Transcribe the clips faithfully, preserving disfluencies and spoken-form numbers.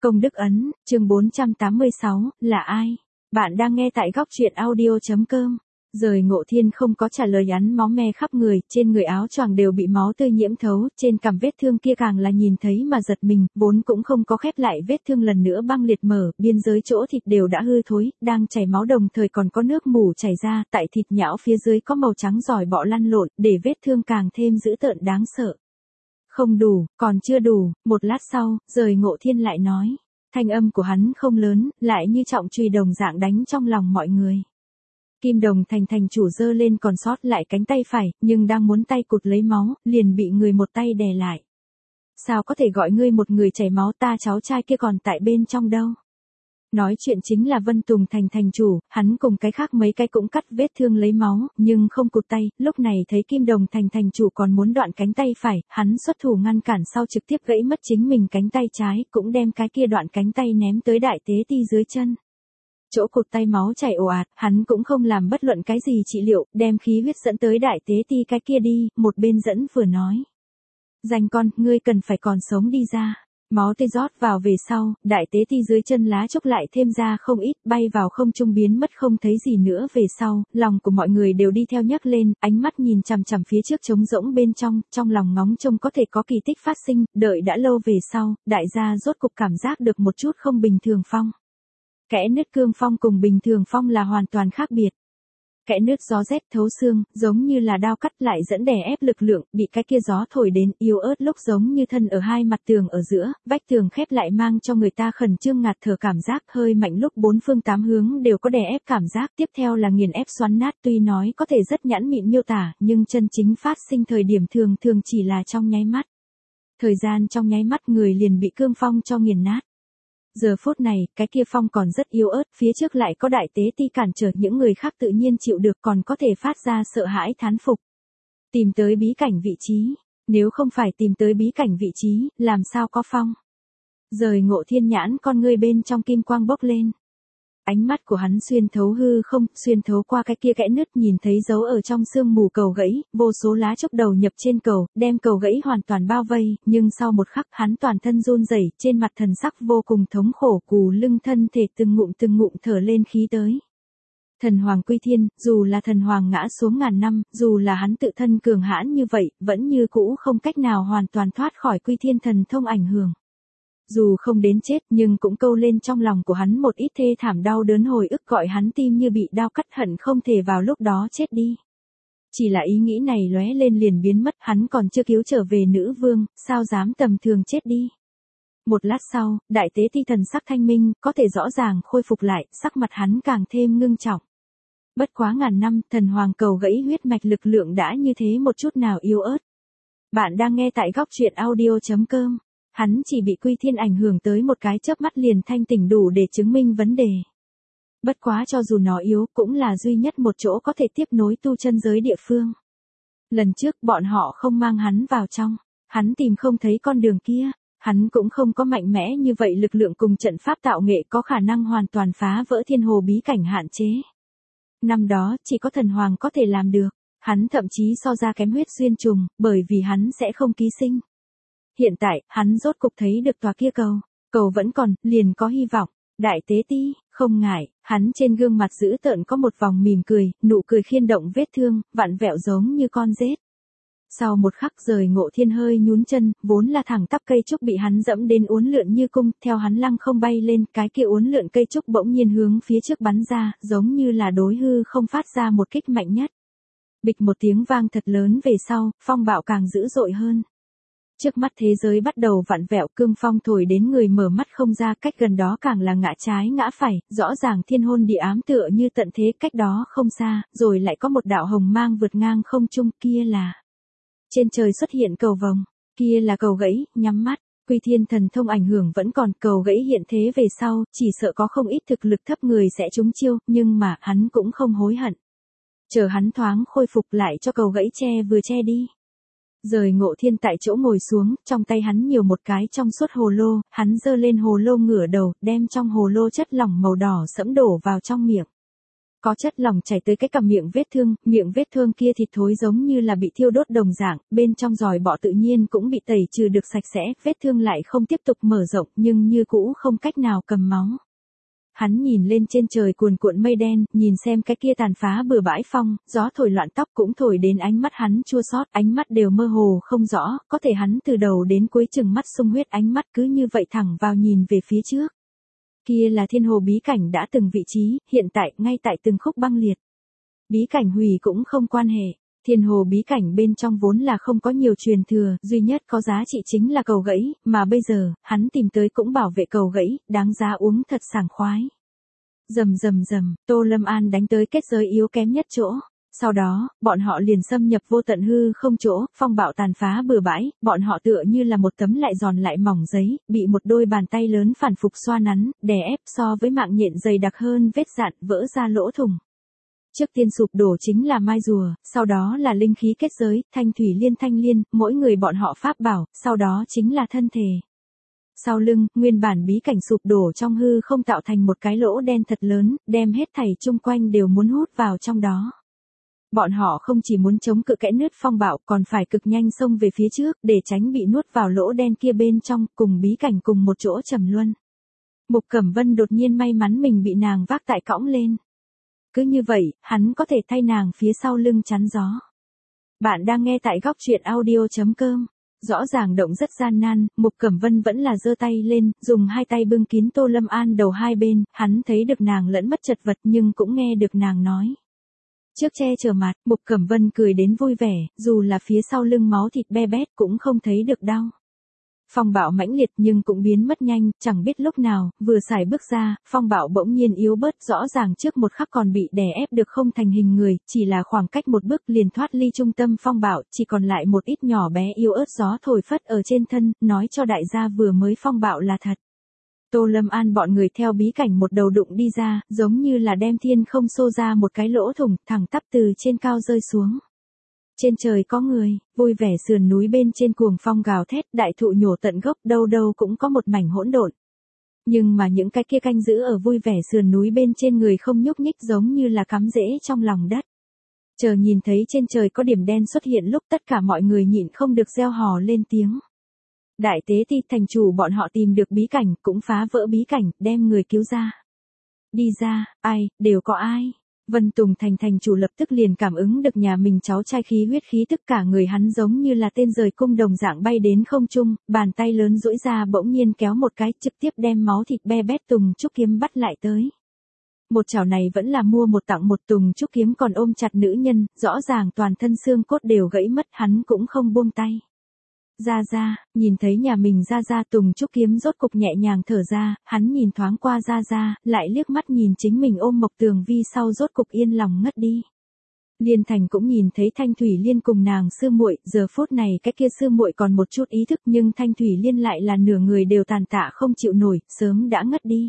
Công đức ấn, chương bốn trăm tám mươi sáu, là ai? Bạn đang nghe tại góc truyện audio.com. Rời Ngộ Thiên không có trả lời, hắn máu me khắp người, trên người áo choàng đều bị máu tươi nhiễm thấu, trên cằm vết thương kia càng là nhìn thấy mà giật mình, vốn cũng không có khép lại vết thương lần nữa băng liệt mở, biên giới chỗ thịt đều đã hư thối, đang chảy máu đồng thời còn có nước mủ chảy ra, tại thịt nhão phía dưới có màu trắng giỏi bọ lăn lộn, để vết thương càng thêm dữ tợn đáng sợ. Không đủ, còn chưa đủ, một lát sau, Rời Ngộ Thiên lại nói. Thanh âm của hắn không lớn, lại như trọng chùy đồng dạng đánh trong lòng mọi người. Kim Đồng Thành thành chủ giơ lên còn sót lại cánh tay phải, nhưng đang muốn tay cụt lấy máu, liền bị người một tay đè lại. Sao có thể gọi ngươi một người chảy máu, ta cháu trai kia còn tại bên trong đâu? Nói chuyện chính là Vân Tùng Thành thành chủ, hắn cùng cái khác mấy cái cũng cắt vết thương lấy máu, nhưng không cụt tay, lúc này thấy Kim Đồng Thành thành chủ còn muốn đoạn cánh tay phải, hắn xuất thủ ngăn cản sau trực tiếp gãy mất chính mình cánh tay trái, cũng đem cái kia đoạn cánh tay ném tới đại tế ti dưới chân. Chỗ cụt tay máu chảy ồ ạt, hắn cũng không làm bất luận cái gì trị liệu, đem khí huyết dẫn tới đại tế ti cái kia đi, một bên dẫn vừa nói. Danh con, ngươi cần phải còn sống đi ra. Máu tươi rót vào về sau, đại tế ti dưới chân lá trúc lại thêm ra không ít, bay vào không trung biến mất không thấy gì nữa về sau, lòng của mọi người đều đi theo nhấc lên, ánh mắt nhìn chằm chằm phía trước trống rỗng bên trong, trong lòng ngóng trông có thể có kỳ tích phát sinh, đợi đã lâu về sau, đại gia rốt cục cảm giác được một chút không bình thường phong. Kẽ nứt cương phong cùng bình thường phong là hoàn toàn khác biệt. Kẽ nứt gió rét thấu xương, giống như là đao cắt lại dẫn đè ép lực lượng, bị cái kia gió thổi đến yếu ớt lúc giống như thân ở hai mặt tường ở giữa, vách tường khép lại mang cho người ta khẩn trương ngạt thở cảm giác, hơi mạnh lúc bốn phương tám hướng đều có đè ép cảm giác, tiếp theo là nghiền ép xoắn nát, tuy nói có thể rất nhãn mịn miêu tả, nhưng chân chính phát sinh thời điểm thường thường chỉ là trong nháy mắt. Thời gian trong nháy mắt người liền bị cương phong cho nghiền nát. Giờ phút này, cái kia phong còn rất yếu ớt, phía trước lại có đại tế ti cản trở, những người khác tự nhiên chịu được, còn có thể phát ra sợ hãi thán phục. Tìm tới bí cảnh vị trí, nếu không phải tìm tới bí cảnh vị trí, làm sao có phong? Rời Ngộ Thiên nhãn con ngươi bên trong kim quang bốc lên. Ánh mắt của hắn xuyên thấu hư không, xuyên thấu qua cái kia kẽ nứt, nhìn thấy dấu ở trong sương mù cầu gãy, vô số lá trúc đầu nhập trên cầu, đem cầu gãy hoàn toàn bao vây, nhưng sau một khắc hắn toàn thân run rẩy, trên mặt thần sắc vô cùng thống khổ, cù lưng thân thể từng ngụm từng ngụm thở lên khí tới. Thần Hoàng Quy Thiên, dù là thần hoàng ngã xuống ngàn năm, dù là hắn tự thân cường hãn như vậy, vẫn như cũ không cách nào hoàn toàn thoát khỏi Quy Thiên thần thông ảnh hưởng. Dù không đến chết nhưng cũng câu lên trong lòng của hắn một ít thê thảm đau đớn hồi ức, gọi hắn tim như bị đao cắt, hận không thể vào lúc đó chết đi. Chỉ là ý nghĩ này lóe lên liền biến mất, hắn còn chưa cứu trở về nữ vương, sao dám tầm thường chết đi. Một lát sau, đại tế ti thần sắc thanh minh, có thể rõ ràng khôi phục lại, sắc mặt hắn càng thêm ngưng trọng. Bất quá ngàn năm, thần hoàng cầu gãy huyết mạch lực lượng đã như thế một chút nào yếu ớt. Bạn đang nghe tại góc truyện audio.com. Hắn chỉ bị Quy Thiên ảnh hưởng tới một cái chớp mắt liền thanh tỉnh đủ để chứng minh vấn đề. Bất quá cho dù nó yếu, cũng là duy nhất một chỗ có thể tiếp nối tu chân giới địa phương. Lần trước bọn họ không mang hắn vào trong, hắn tìm không thấy con đường kia, hắn cũng không có mạnh mẽ như vậy lực lượng cùng trận pháp tạo nghệ có khả năng hoàn toàn phá vỡ thiên hồ bí cảnh hạn chế. Năm đó, chỉ có thần hoàng có thể làm được, hắn thậm chí so ra kém huyết xuyên trùng, bởi vì hắn sẽ không ký sinh. Hiện tại, hắn rốt cục thấy được tòa kia cầu, cầu vẫn còn, liền có hy vọng. Đại tế ti, không ngại, hắn trên gương mặt dữ tợn có một vòng mỉm cười, nụ cười khiên động vết thương, vặn vẹo giống như con rết. Sau một khắc Rời Ngộ Thiên hơi nhún chân, vốn là thẳng tắp cây trúc bị hắn dẫm đến uốn lượn như cung, theo hắn lăng không bay lên, cái kia uốn lượn cây trúc bỗng nhiên hướng phía trước bắn ra, giống như là đối hư không phát ra một kích mạnh nhất. Bịch một tiếng vang thật lớn về sau, phong bạo càng dữ dội hơn. Trước mắt thế giới bắt đầu vặn vẹo, cương phong thổi đến người mở mắt không ra, cách gần đó càng là ngã trái ngã phải, rõ ràng thiên hôn địa ám tựa như tận thế, cách đó không xa, rồi lại có một đạo hồng mang vượt ngang không trung, kia là. Trên trời xuất hiện cầu vồng, kia là cầu gãy, nhắm mắt, Quy Thiên thần thông ảnh hưởng vẫn còn, cầu gãy hiện thế về sau, chỉ sợ có không ít thực lực thấp người sẽ trúng chiêu, nhưng mà, hắn cũng không hối hận. Chờ hắn thoáng khôi phục lại cho cầu gãy che vừa che đi. Rời Ngộ Thiên tại chỗ ngồi xuống, trong tay hắn nhiều một cái trong suốt hồ lô, hắn giơ lên hồ lô ngửa đầu, đem trong hồ lô chất lỏng màu đỏ sẫm đổ vào trong miệng. Có chất lỏng chảy tới cái cằm miệng vết thương, miệng vết thương kia thịt thối giống như là bị thiêu đốt đồng dạng, bên trong giòi bọ tự nhiên cũng bị tẩy trừ được sạch sẽ, vết thương lại không tiếp tục mở rộng nhưng như cũ không cách nào cầm máu. Hắn nhìn lên trên trời cuồn cuộn mây đen, nhìn xem cái kia tàn phá bừa bãi phong, gió thổi loạn tóc cũng thổi đến ánh mắt hắn chua xót, ánh mắt đều mơ hồ không rõ, có thể hắn từ đầu đến cuối chừng mắt sung huyết, ánh mắt cứ như vậy thẳng vào nhìn về phía trước. Kia là thiên hồ bí cảnh đã từng vị trí, hiện tại, ngay tại từng khúc băng liệt. Bí cảnh hủy cũng không quan hệ. Thiên hồ bí cảnh bên trong vốn là không có nhiều truyền thừa, duy nhất có giá trị chính là cầu gãy, mà bây giờ, hắn tìm tới cũng bảo vệ cầu gãy, đáng giá uống thật sảng khoái. Rầm rầm rầm, Tô Lâm An đánh tới kết giới yếu kém nhất chỗ. Sau đó, bọn họ liền xâm nhập vô tận hư không chỗ, phong bạo tàn phá bừa bãi, bọn họ tựa như là một tấm lại giòn lại mỏng giấy, bị một đôi bàn tay lớn phản phục xoa nắn, đè ép so với mạng nhện dày đặc hơn vết dạn, vỡ ra lỗ thủng. Trước tiên sụp đổ chính là mai rùa, sau đó là linh khí kết giới, thanh thủy liên thanh liên, mỗi người bọn họ pháp bảo, sau đó chính là thân thể. Sau lưng, nguyên bản bí cảnh sụp đổ trong hư không tạo thành một cái lỗ đen thật lớn, đem hết thảy chung quanh đều muốn hút vào trong đó. Bọn họ không chỉ muốn chống cự kẽ nứt phong bạo còn phải cực nhanh xông về phía trước để tránh bị nuốt vào lỗ đen kia bên trong, cùng bí cảnh cùng một chỗ trầm luân. Mục Cẩm Vân đột nhiên may mắn mình bị nàng vác tại cõng lên. Cứ như vậy, hắn có thể thay nàng phía sau lưng chắn gió. Bạn đang nghe tại góc truyện audio chấm com. Rõ ràng động rất gian nan, Mục Cẩm Vân vẫn là giơ tay lên, dùng hai tay bưng kín Tô Lâm An đầu hai bên, hắn thấy được nàng lẫn mất chật vật nhưng cũng nghe được nàng nói. Trước che chở mặt, Mục Cẩm Vân cười đến vui vẻ, dù là phía sau lưng máu thịt be bét cũng không thấy được đau. Phong bạo mãnh liệt nhưng cũng biến mất nhanh, chẳng biết lúc nào, vừa xài bước ra, phong bạo bỗng nhiên yếu bớt, rõ ràng trước một khắc còn bị đè ép được không thành hình người, chỉ là khoảng cách một bước liền thoát ly trung tâm phong bạo, chỉ còn lại một ít nhỏ bé yếu ớt gió thổi phất ở trên thân, nói cho đại gia vừa mới phong bạo là thật. Tô Lâm An bọn người theo bí cảnh một đầu đụng đi ra, giống như là đem thiên không xô ra một cái lỗ thủng, thẳng tắp từ trên cao rơi xuống. Trên trời có người, vui vẻ sườn núi bên trên cuồng phong gào thét, đại thụ nhổ tận gốc, đâu đâu cũng có một mảnh hỗn độn. Nhưng mà những cái kia canh giữ ở vui vẻ sườn núi bên trên người không nhúc nhích, giống như là cắm rễ trong lòng đất. Chờ nhìn thấy trên trời có điểm đen xuất hiện lúc tất cả mọi người nhịn không được reo hò lên tiếng. Đại tế ti thành chủ bọn họ tìm được bí cảnh, cũng phá vỡ bí cảnh, đem người cứu ra. Đi ra, ai, đều có ai. Vân Tùng Thành thành chủ lập tức liền cảm ứng được nhà mình cháu trai khí huyết khí tức, cả người hắn giống như là tên rời cung đồng dạng bay đến không trung, bàn tay lớn duỗi ra bỗng nhiên kéo một cái, trực tiếp đem máu thịt be bét Tùng Trúc Kiếm bắt lại tới. Một chảo này vẫn là mua một tặng một, Tùng Trúc Kiếm còn ôm chặt nữ nhân, rõ ràng toàn thân xương cốt đều gãy mất, hắn cũng không buông tay. Ra ra, nhìn thấy nhà mình ra ra, Tùng Trúc Kiếm rốt cục nhẹ nhàng thở ra, hắn nhìn thoáng qua ra ra, lại liếc mắt nhìn chính mình ôm Mộc Tường Vi sau rốt cục yên lòng ngất đi. Liên Thành cũng nhìn thấy Thanh Thủy Liên cùng nàng sư muội, giờ phút này cái kia sư muội còn một chút ý thức nhưng Thanh Thủy Liên lại là nửa người đều tàn tạ không chịu nổi, sớm đã ngất đi.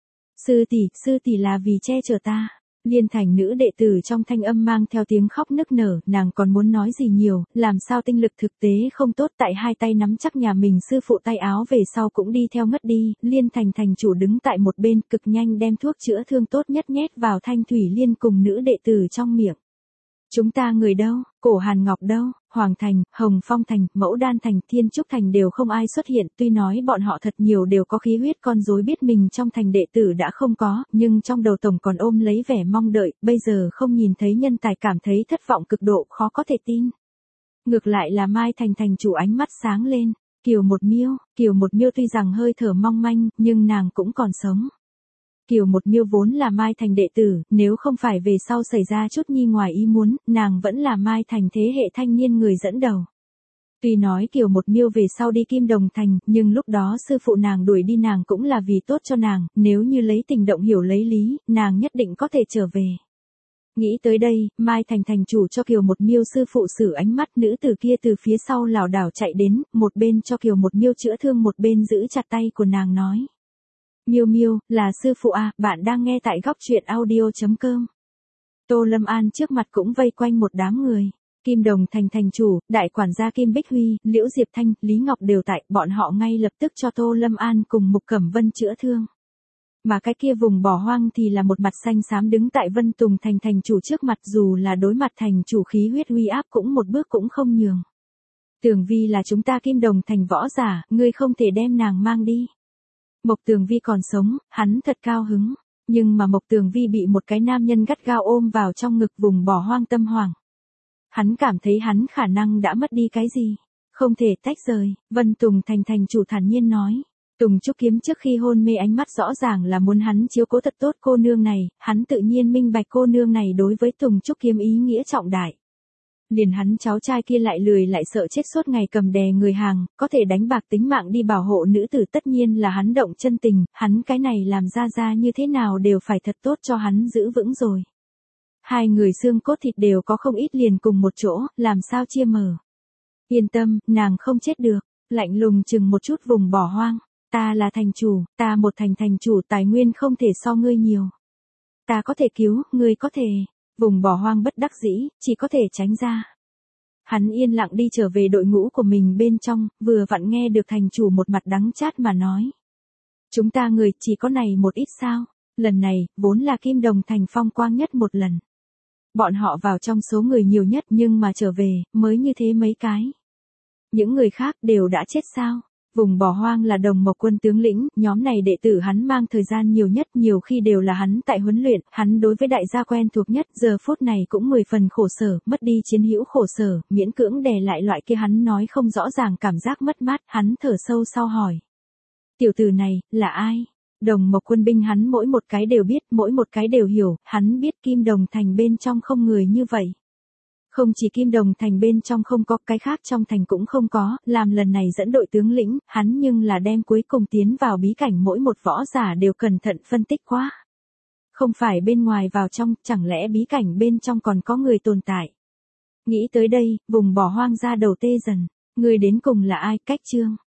Sư tỷ, sư tỷ là vì che chở ta. Liên Thành nữ đệ tử trong thanh âm mang theo tiếng khóc nức nở, nàng còn muốn nói gì nhiều, làm sao tinh lực thực tế không tốt, tại hai tay nắm chắc nhà mình sư phụ tay áo về sau cũng đi theo ngất đi. Liên Thành thành chủ đứng tại một bên, cực nhanh đem thuốc chữa thương tốt nhất nhét vào Thanh Thủy Liên cùng nữ đệ tử trong miệng. Chúng ta người đâu, Cổ Hàn Ngọc đâu, Hoàng Thành, Hồng Phong Thành, Mẫu Đan Thành, Thiên Trúc Thành đều không ai xuất hiện, tuy nói bọn họ thật nhiều đều có khí huyết con rối biết mình trong thành đệ tử đã không có, nhưng trong đầu tổng còn ôm lấy vẻ mong đợi, bây giờ không nhìn thấy nhân tài cảm thấy thất vọng cực độ, khó có thể tin. Ngược lại là Mai Thành thành chủ ánh mắt sáng lên, Kiều Một Miêu, Kiều Một Miêu tuy rằng hơi thở mong manh, nhưng nàng cũng còn sống. Kiều Một Miêu vốn là Mai Thành đệ tử, nếu không phải về sau xảy ra chút nhi ngoài ý muốn, nàng vẫn là Mai Thành thế hệ thanh niên người dẫn đầu. Tuy nói Kiều Một Miêu về sau đi Kim Đồng Thành, nhưng lúc đó sư phụ nàng đuổi đi nàng cũng là vì tốt cho nàng, nếu như lấy tình động hiểu lấy lý, nàng nhất định có thể trở về. Nghĩ tới đây, Mai Thành thành chủ cho Kiều Một Miêu sư phụ xử ánh mắt, nữ tử kia từ phía sau lảo đảo chạy đến, một bên cho Kiều Một Miêu chữa thương một bên giữ chặt tay của nàng nói. Miêu Miêu, là sư phụ à, bạn đang nghe tại góc truyện audio chấm com. Tô Lâm An trước mặt cũng vây quanh một đám người. Kim Đồng Thành thành chủ, đại quản gia Kim Bích Huy, Liễu Diệp Thanh, Lý Ngọc đều tại, bọn họ ngay lập tức cho Tô Lâm An cùng Mục Cẩm Vân chữa thương. Mà cái kia vùng bỏ hoang thì là một mặt xanh xám đứng tại Vân Tùng Thành thành chủ trước mặt, dù là đối mặt thành chủ khí huyết uy áp cũng một bước cũng không nhường. Tường Vi là chúng ta Kim Đồng Thành võ giả, ngươi không thể đem nàng mang đi. Mộc Tường Vi còn sống, hắn thật cao hứng. Nhưng mà Mộc Tường Vi bị một cái nam nhân gắt gao ôm vào trong ngực, vùng bỏ hoang tâm hoảng. Hắn cảm thấy hắn khả năng đã mất đi cái gì. Không thể tách rời, Vân Tùng Thành thành chủ thản nhiên nói. Tùng Trúc Kiếm trước khi hôn mê ánh mắt rõ ràng là muốn hắn chiếu cố thật tốt cô nương này, hắn tự nhiên minh bạch cô nương này đối với Tùng Trúc Kiếm ý nghĩa trọng đại. Liền hắn cháu trai kia lại lười lại sợ chết suốt ngày cầm đè người hàng, có thể đánh bạc tính mạng đi bảo hộ nữ tử, tất nhiên là hắn động chân tình, hắn cái này làm ra ra như thế nào đều phải thật tốt cho hắn giữ vững rồi. Hai người xương cốt thịt đều có không ít liền cùng một chỗ, làm sao chia mở. Yên tâm, nàng không chết được, lạnh lùng chừng một chút vùng bỏ hoang. Ta là thành chủ, ta một thành thành chủ tài nguyên không thể so ngươi nhiều. Ta có thể cứu, ngươi có thể. Vùng bỏ hoang bất đắc dĩ, chỉ có thể tránh ra. Hắn yên lặng đi trở về đội ngũ của mình bên trong, vừa vặn nghe được thành chủ một mặt đắng chát mà nói. Chúng ta người chỉ có này một ít sao, lần này, vốn là Kim Đồng Thành phong quang nhất một lần. Bọn họ vào trong số người nhiều nhất nhưng mà trở về, mới như thế mấy cái. Những người khác đều đã chết sao? Vùng bỏ hoang là Đồng Mộc Quân tướng lĩnh, nhóm này đệ tử hắn mang thời gian nhiều nhất, nhiều khi đều là hắn tại huấn luyện, hắn đối với đại gia quen thuộc nhất, giờ phút này cũng mười phần khổ sở, mất đi chiến hữu khổ sở, miễn cưỡng đè lại loại kia hắn nói không rõ ràng cảm giác mất mát, hắn thở sâu sau hỏi. Tiểu tử này, là ai? Đồng Mộc Quân binh hắn mỗi một cái đều biết, mỗi một cái đều hiểu, hắn biết Kim Đồng Thành bên trong không người như vậy. Không chỉ Kim Đồng Thành bên trong không có, cái khác trong thành cũng không có, làm lần này dẫn đội tướng lĩnh, hắn nhưng là đem cuối cùng tiến vào bí cảnh mỗi một võ giả đều cẩn thận phân tích quá. Không phải bên ngoài vào trong, chẳng lẽ bí cảnh bên trong còn có người tồn tại. Nghĩ tới đây, vùng bỏ hoang ra đầu tê dần, người đến cùng là ai, cách chương.